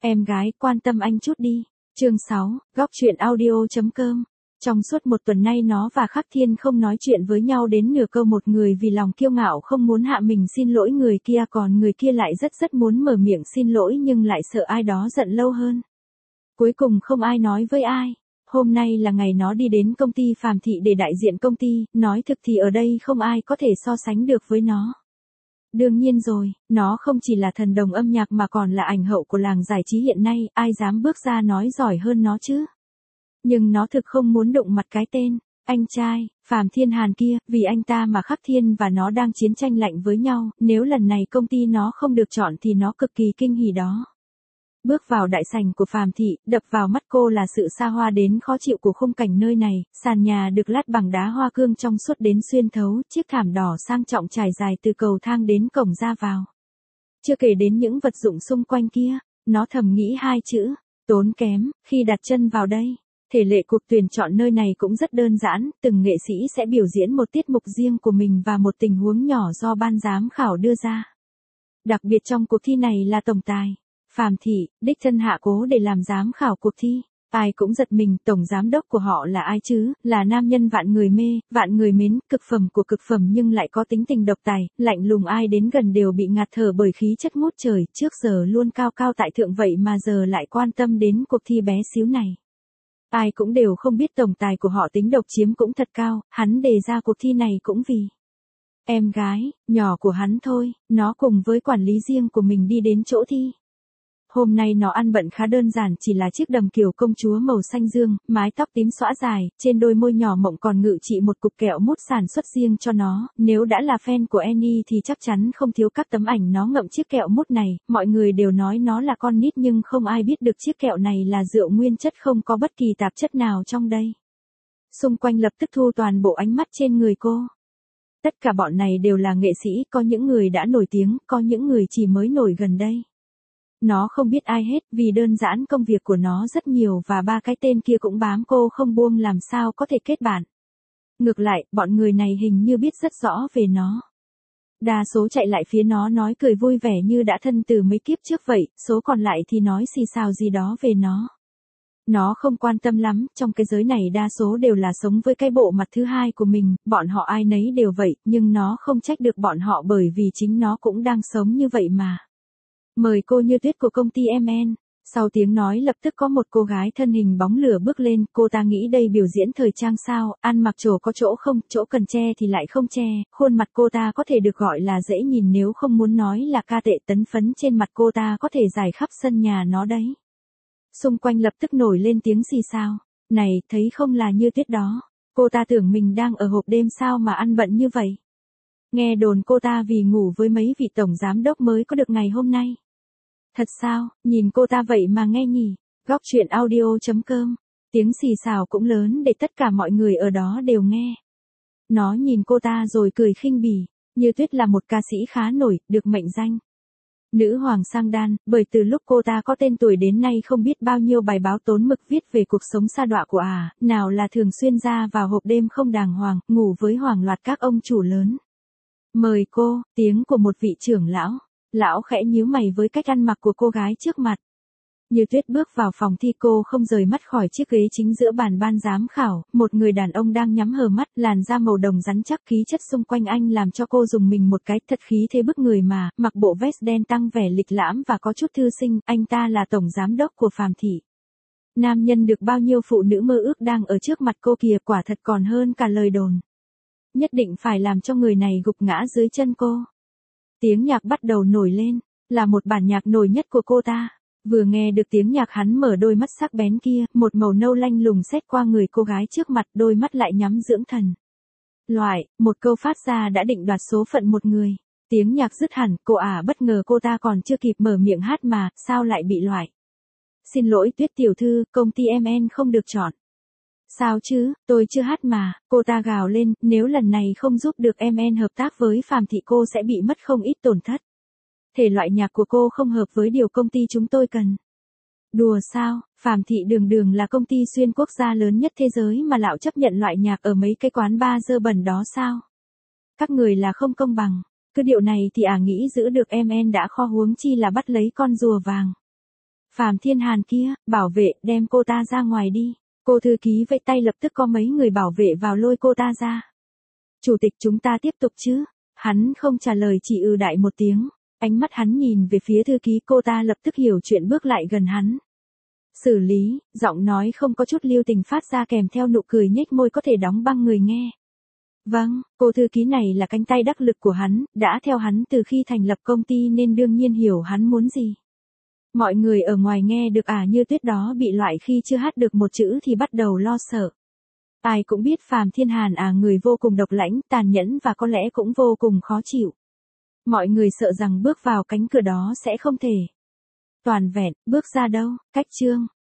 Em gái, quan tâm anh chút đi. Chương 6, góc truyện audio.com. Trong suốt một tuần nay nó và Khắc Thiên không nói chuyện với nhau đến nửa câu, một người vì lòng kiêu ngạo không muốn hạ mình xin lỗi người kia, còn người kia lại rất muốn mở miệng xin lỗi nhưng lại sợ ai đó giận lâu hơn. Cuối cùng không ai nói với ai. Hôm nay là ngày nó đi đến công ty Phàm Thị để đại diện công ty, nói thực thì ở đây không ai có thể so sánh được với nó. Đương nhiên rồi, nó không chỉ là thần đồng âm nhạc mà còn là ảnh hậu của làng giải trí hiện nay, ai dám bước ra nói giỏi hơn nó chứ. Nhưng nó thực không muốn đụng mặt cái tên anh trai Phàm Thiên Hàn kia, vì anh ta mà Khắc Thiên và nó đang chiến tranh lạnh với nhau, nếu lần này công ty nó không được chọn thì nó cực kỳ kinh hỉ đó. Bước vào đại sảnh của Phàm Thị, đập vào mắt cô là sự xa hoa đến khó chịu của khung cảnh nơi này, sàn nhà được lát bằng đá hoa cương trong suốt đến xuyên thấu, chiếc thảm đỏ sang trọng trải dài từ cầu thang đến cổng ra vào. Chưa kể đến những vật dụng xung quanh kia, nó thầm nghĩ hai chữ, tốn kém, khi đặt chân vào đây. Thể lệ cuộc tuyển chọn nơi này cũng rất đơn giản, từng nghệ sĩ sẽ biểu diễn một tiết mục riêng của mình và một tình huống nhỏ do ban giám khảo đưa ra. Đặc biệt trong cuộc thi này là tổng tài Phàm Thị, đích thân hạ cố để làm giám khảo cuộc thi. Ai cũng giật mình, tổng giám đốc của họ là ai chứ, là nam nhân vạn người mê, vạn người mến, cực phẩm của cực phẩm nhưng lại có tính tình độc tài, lạnh lùng, ai đến gần đều bị ngạt thở bởi khí chất ngút trời, trước giờ luôn cao cao tại thượng vậy mà giờ lại quan tâm đến cuộc thi bé xíu này. Ai cũng đều không biết tổng tài của họ tính độc chiếm cũng thật cao, hắn đề ra cuộc thi này cũng vì em gái nhỏ của hắn thôi, nó cùng với quản lý riêng của mình đi đến chỗ thi. Hôm nay nó ăn bận khá đơn giản, chỉ là chiếc đầm kiều công chúa màu xanh dương, mái tóc tím xõa dài, trên đôi môi nhỏ mộng còn ngự trị một cục kẹo mút sản xuất riêng cho nó, nếu đã là fan của Annie thì chắc chắn không thiếu các tấm ảnh nó ngậm chiếc kẹo mút này, mọi người đều nói nó là con nít nhưng không ai biết được chiếc kẹo này là rượu nguyên chất không có bất kỳ tạp chất nào trong đây. Xung quanh lập tức thu toàn bộ ánh mắt trên người cô. Tất cả bọn này đều là nghệ sĩ, có những người đã nổi tiếng, có những người chỉ mới nổi gần đây. Nó không biết ai hết vì đơn giản công việc của nó rất nhiều và ba cái tên kia cũng bám cô không buông, làm sao có thể kết bạn. Ngược lại, bọn người này hình như biết rất rõ về nó. Đa số chạy lại phía nó nói cười vui vẻ như đã thân từ mấy kiếp trước vậy, số còn lại thì nói xì xào gì đó về nó. Nó không quan tâm lắm, trong cái giới này đa số đều là sống với cái bộ mặt thứ hai của mình, bọn họ ai nấy đều vậy, nhưng nó không trách được bọn họ bởi vì chính nó cũng đang sống như vậy mà. Mời cô Như Tuyết của công ty MN. Sau tiếng nói lập tức có một cô gái thân hình bóng lửa bước lên, cô ta nghĩ đây biểu diễn thời trang sao, ăn mặc chỗ có chỗ không, chỗ cần che thì lại không che, khuôn mặt cô ta có thể được gọi là dễ nhìn nếu không muốn nói là ca tệ, tấn phấn trên mặt cô ta có thể rải khắp sân nhà nó đấy. Xung quanh lập tức nổi lên tiếng xì xào, này, thấy không là Như Tuyết đó, cô ta tưởng mình đang ở hộp đêm sao mà ăn bận như vậy. Nghe đồn cô ta vì ngủ với mấy vị tổng giám đốc mới có được ngày hôm nay. Thật sao, nhìn cô ta vậy mà nghe nhỉ. Góc truyện audio.com. Tiếng xì xào cũng lớn để tất cả mọi người ở đó đều nghe. Nó nhìn cô ta rồi cười khinh bỉ. Như Tuyết là một ca sĩ khá nổi, được mệnh danh nữ hoàng sang đan, bởi từ lúc cô ta có tên tuổi đến nay không biết bao nhiêu bài báo tốn mực viết về cuộc sống sa đọa của nào là thường xuyên ra vào hộp đêm không đàng hoàng, ngủ với hàng loạt các ông chủ lớn. Mời cô, tiếng của một vị trưởng lão. Lão khẽ nhíu mày với cách ăn mặc của cô gái trước mặt. Như Tuyết bước vào phòng thi, cô không rời mắt khỏi chiếc ghế chính giữa bàn ban giám khảo, một người đàn ông đang nhắm hờ mắt, làn da màu đồng rắn chắc, khí chất xung quanh anh làm cho cô rùng mình một cái, thật khí thế bức người mà, mặc bộ vest đen tăng vẻ lịch lãm và có chút thư sinh, anh ta là tổng giám đốc của Phàm Thị. Nam nhân được bao nhiêu phụ nữ mơ ước đang ở trước mặt cô kìa, quả thật còn hơn cả lời đồn. Nhất định phải làm cho người này gục ngã dưới chân cô. Tiếng nhạc bắt đầu nổi lên, là một bản nhạc nổi nhất của cô ta. Vừa nghe được tiếng nhạc hắn mở đôi mắt sắc bén kia, một màu nâu lanh lùng xét qua người cô gái trước mặt, đôi mắt lại nhắm dưỡng thần. Một câu phát ra đã định đoạt số phận một người. Tiếng nhạc dứt hẳn, cô bất ngờ cô ta còn chưa kịp mở miệng hát mà, sao lại bị loại. Xin lỗi Tuyết tiểu thư, công ty MN không được chọn. Sao chứ, tôi chưa hát mà, cô ta gào lên, nếu lần này không giúp được MN hợp tác với Phàm Thị cô sẽ bị mất không ít tổn thất. Thể loại nhạc của cô không hợp với điều công ty chúng tôi cần. Đùa sao, Phàm Thị đường là công ty xuyên quốc gia lớn nhất thế giới mà lão chấp nhận loại nhạc ở mấy cái quán bar dơ bẩn đó sao? Các người là không công bằng, cứ điệu này thì nghĩ giữ được MN đã khó, huống chi là bắt lấy con rùa vàng. Phàm Thiên Hàn kia, bảo vệ, đem cô ta ra ngoài đi. Cô thư ký vẫy tay lập tức có mấy người bảo vệ vào lôi cô ta ra. Chủ tịch chúng ta tiếp tục chứ? Hắn không trả lời chỉ đại một tiếng. Ánh mắt hắn nhìn về phía thư ký, cô ta lập tức hiểu chuyện bước lại gần hắn. Xử lý, giọng nói không có chút lưu tình phát ra kèm theo nụ cười nhếch môi có thể đóng băng người nghe. Vâng, cô thư ký này là cánh tay đắc lực của hắn, đã theo hắn từ khi thành lập công ty nên đương nhiên hiểu hắn muốn gì. Mọi người ở ngoài nghe được như tuyết đó bị loại khi chưa hát được một chữ thì bắt đầu lo sợ. Ai cũng biết Phàm Thiên Hàn người vô cùng độc lãnh, tàn nhẫn và có lẽ cũng vô cùng khó chịu. Mọi người sợ rằng bước vào cánh cửa đó sẽ không thể toàn vẹn, bước ra đâu, cách chương.